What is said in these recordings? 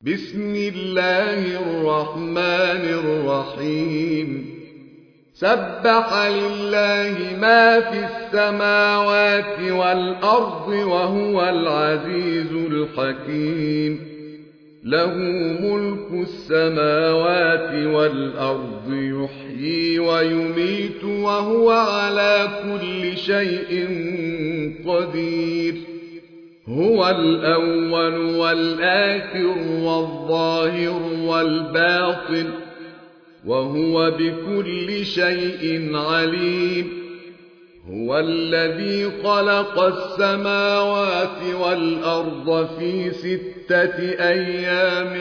بسم الله الرحمن الرحيم سبح لله ما في السماوات والأرض وهو العزيز الحكيم له ملك السماوات والأرض يحيي ويميت وهو على كل شيء قدير هو الأول والآخر والظاهر والباطن وهو بكل شيء عليم هو الذي خلق السماوات والأرض في 6 أيام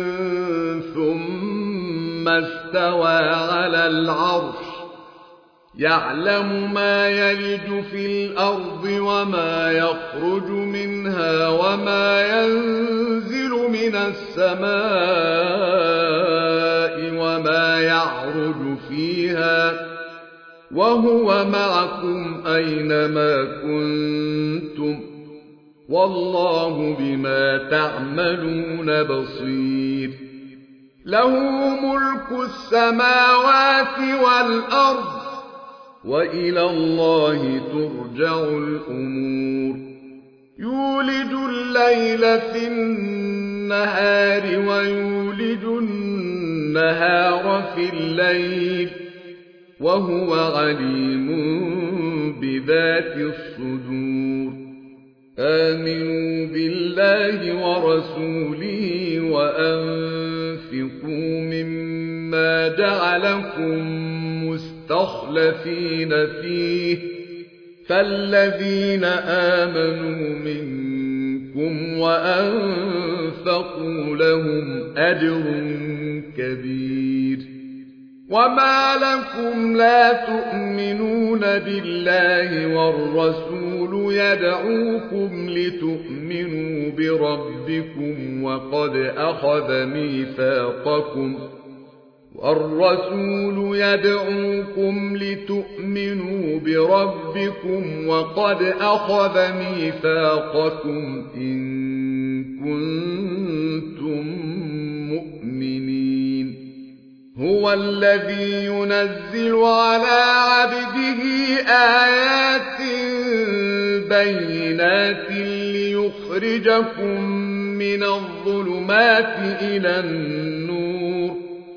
ثم استوى على العرش يعلم ما يلج في الأرض وما يخرج منها وما ينزل من السماء وما يعرج فيها وهو معكم أينما كنتم والله بما تعملون بصير له ملك السماوات والأرض وإلى الله ترجع الأمور يولج الليل في النهار ويولج النهار في الليل وهو عليم بذات الصدور آمنوا بالله ورسوله وأنفقوا مما جعلكم مستخلفين فيه فالذين آمنوا منكم وأنفقوا لهم أجر كبير وما لكم لا تؤمنون بالله والرسول يدعوكم لتؤمنوا بربكم وقد أخذ ميثاقكم إن كنتم مؤمنين هو الذي ينزل على عبده آيات بينات ليخرجكم من الظلمات إلى النور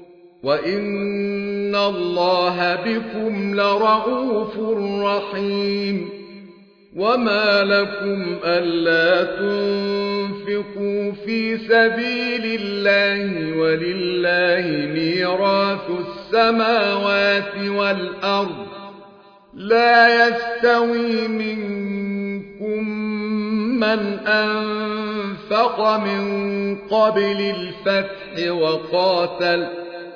وإن الله بكم لرءوف رحيم وما لكم ألا تنفقوا في سبيل الله ولله ميراث السماوات والأرض لا يستوي منكم من أنفق من قبل الفتح وقاتل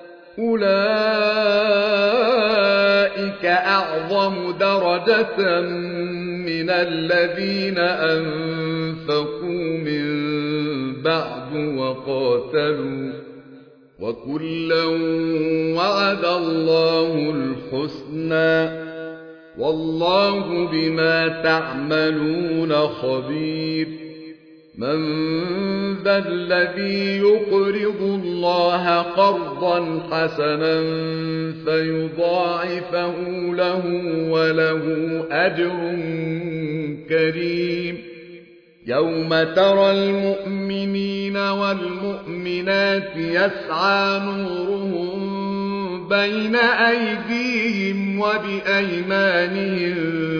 أولئك أعظم درجة من الذين أنفقوا من بعد وقاتلوا وكلا وعد الله الحسنى والله بما تعملون خبير من ذا الذي يقرض الله قرضا حسنا فيضاعفه له وله أجر كريم يوم ترى المؤمنين والمؤمنات يسعى نورهم بين أيديهم وبأيمانهم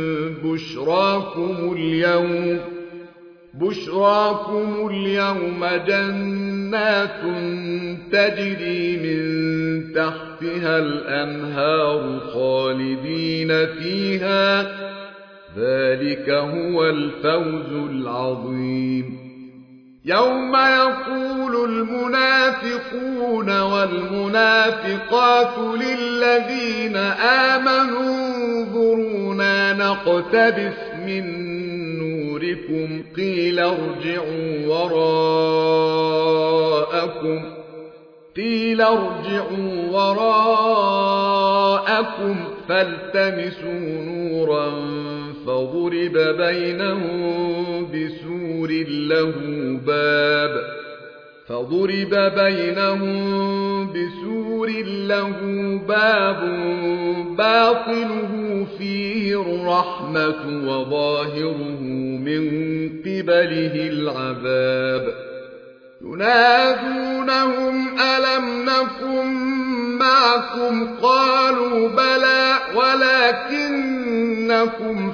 بشراكم اليوم جنات تجري من تحتها الأنهار خالدين فيها ذلك هو الفوز العظيم يوم يقول المنافقون والمنافقات للذين آمنوا انظرونا نقتبس من نوركم قيل ارجعوا وراءكم فالتمسوا نورا فضرب بينهم بسور له باب فضرب بينهم بسور له باب باطنه فيه الرحمة وظاهره من قبله العذاب ينادونهم ألم نكن معكم قالوا بلى ولكنكم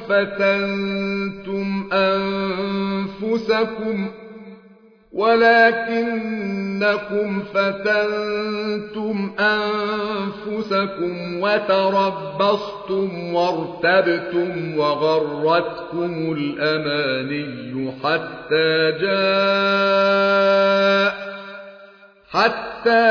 فتنتم أنفسكم وتربصتم وارتبتم وغرتكم الأماني حتى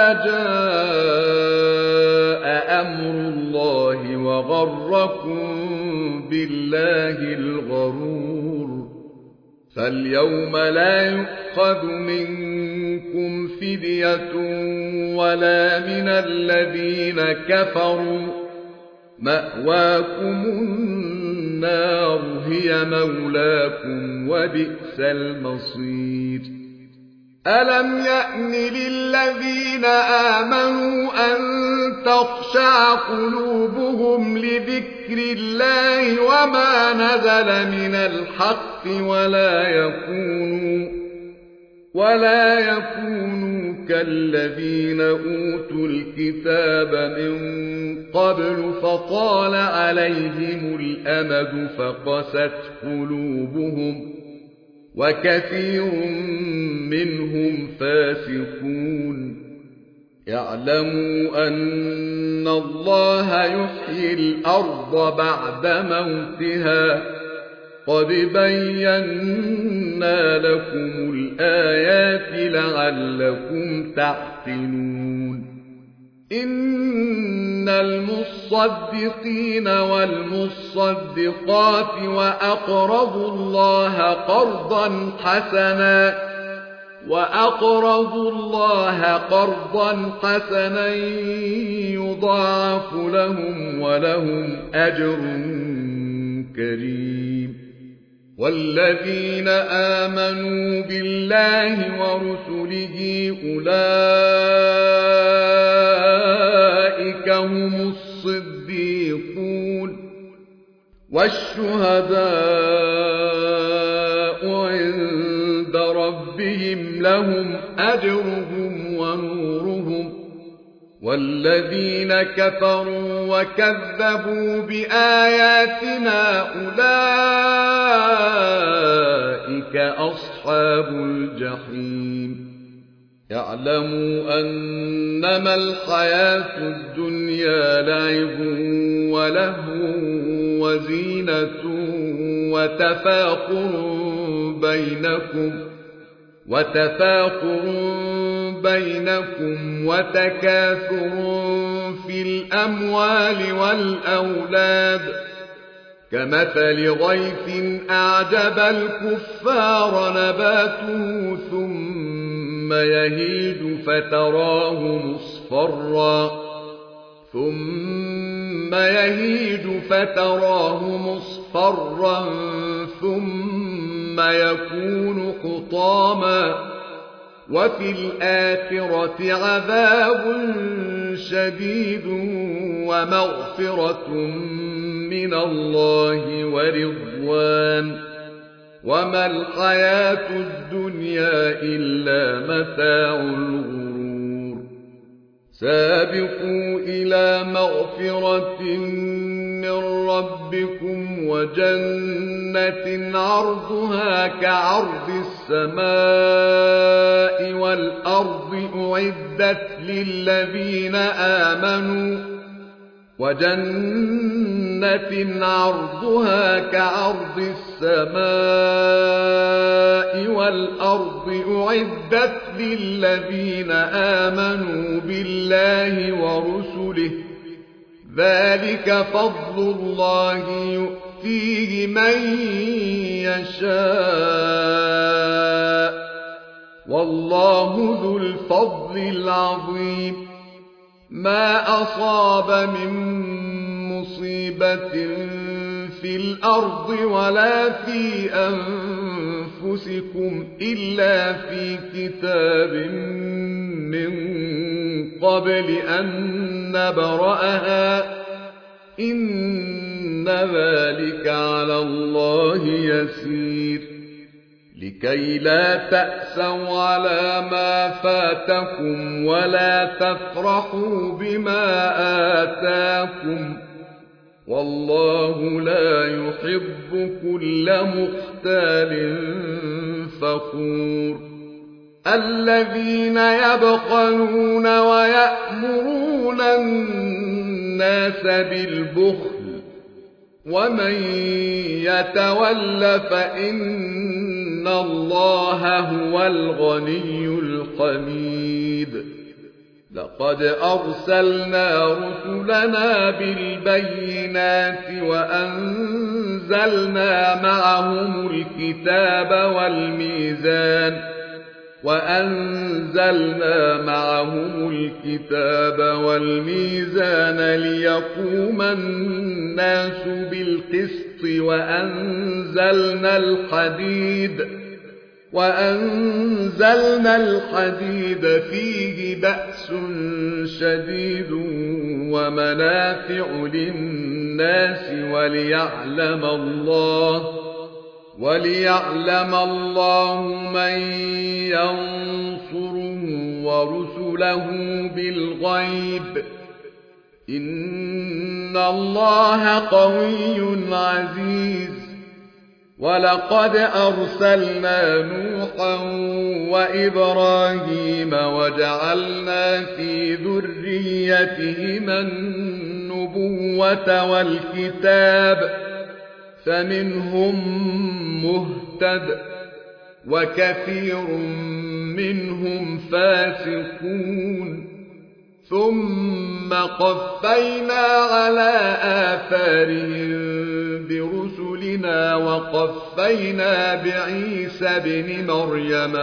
جاء أمر الله وغركم بالله الغرور فاليوم لا يؤخذ منكم فدية ولا من الذين كفروا مأواكم النار هي مولاكم وبئس المصير ألم يأن للذين آمنوا أن تخشع قلوبهم لذكر الله وما نزل من الحق ولا يكونوا كالذين أوتوا الكتاب من قبل فطال عليهم الأمد فقست قلوبهم وكثير منهم فاسقون يعلموا أن الله يحيي الأرض بعد موتها قد بينا لكم الآيات لعلكم تعقلون إن المصدقين والمصدقات وأقرضوا الله قرضا حسنا يضاعف لهم ولهم أجر كريم والذين آمنوا بالله ورسله أولئك هم الصديقون والشهداء عند ربهم لهم أجرهم ونورهم والذين كفروا وكذبوا بآياتنا أولئك أصحاب الجحيم يعلموا أنما الحياة الدنيا لعب ولهو وزينة وتفاخر بينكم وتكاثر في الأموال والأولاد كمثل غيث أعجب الكفار نباته ثم يهيج فتراه مصفرا ثم يكون حطاما وفي الآخرة عذاب شديد ومغفرة من الله ورضوان وما الحياة الدنيا إلا متاع الغرور سابقوا إلى مغفرة من ربكم وجنة عرضها كعرض السماء والأرض أعدت للذين آمنوا بالله ورسله ذلك فضل الله يؤتيه من يشاء والله ذو الفضل العظيم ما أصاب من مصيبة في الأرض ولا في أنفسكم أنفسكم إلا في كتاب من قبل أن نبرأها إن ذلك على الله يسير لكي لا تأسوا على ما فاتكم ولا تفرحوا بما آتاكم والله لا يحب كل مختال فخور الذين يبخلون ويأمرون الناس بالبخل ومن يتول فإن الله هو الغني الحميد لقد أرسلنا رسلنا بالبينات وأنزلنا معهم الكتاب والميزان ليقوم الناس بالقسط وأنزلنا الحديد فيه بأس شديد ومنافع للناس وليعلم الله من ينصره ورسله بالغيب إن الله قوي عزيز ولقد أرسلنا نوحا وإبراهيم وجعلنا في ذريتهما النبوة والكتاب فمنهم مهتد وكثير منهم فاسقون ثم قفينا على آثارهم برسلنا وقفينا بعيسى بن مريم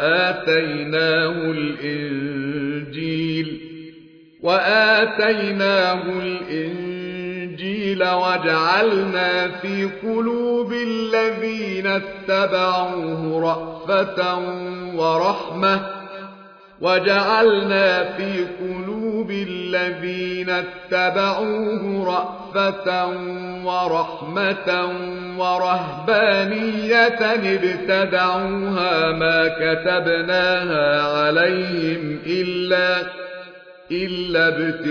وآتيناه الإنجيل وجعلنا في قلوب الذين اتبعوه رأفة ورحمة ورهبانية ابتدعوها ما كتبناها عليهم إلا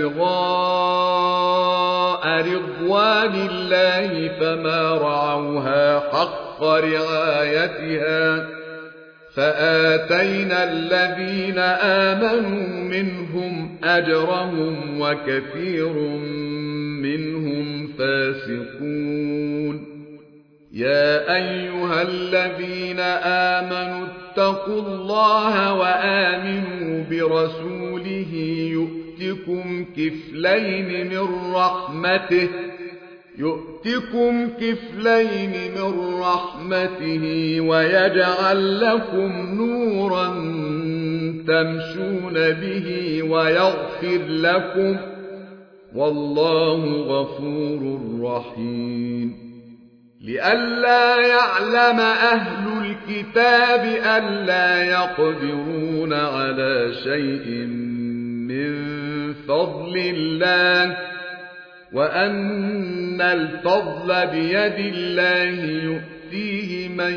ابتغاء رضوان الله فما رعوها حق رعايتها فآتينا الذين آمنوا منهم أجرهم وكثير منهم فاسقون يا أيها الذين آمنوا اتقوا الله وآمنوا برسوله يؤتكم كفلين من رحمته ويجعل لكم نورا تمشون به ويغفر لكم والله غفور رحيم لئلا يعلم أهل الكتاب ألا يقدرون على شيء من فضل الله وأن الفضل بيد الله يؤتيه من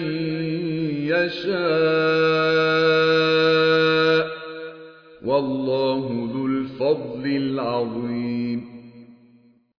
يشاء والله ذو الفضل العظيم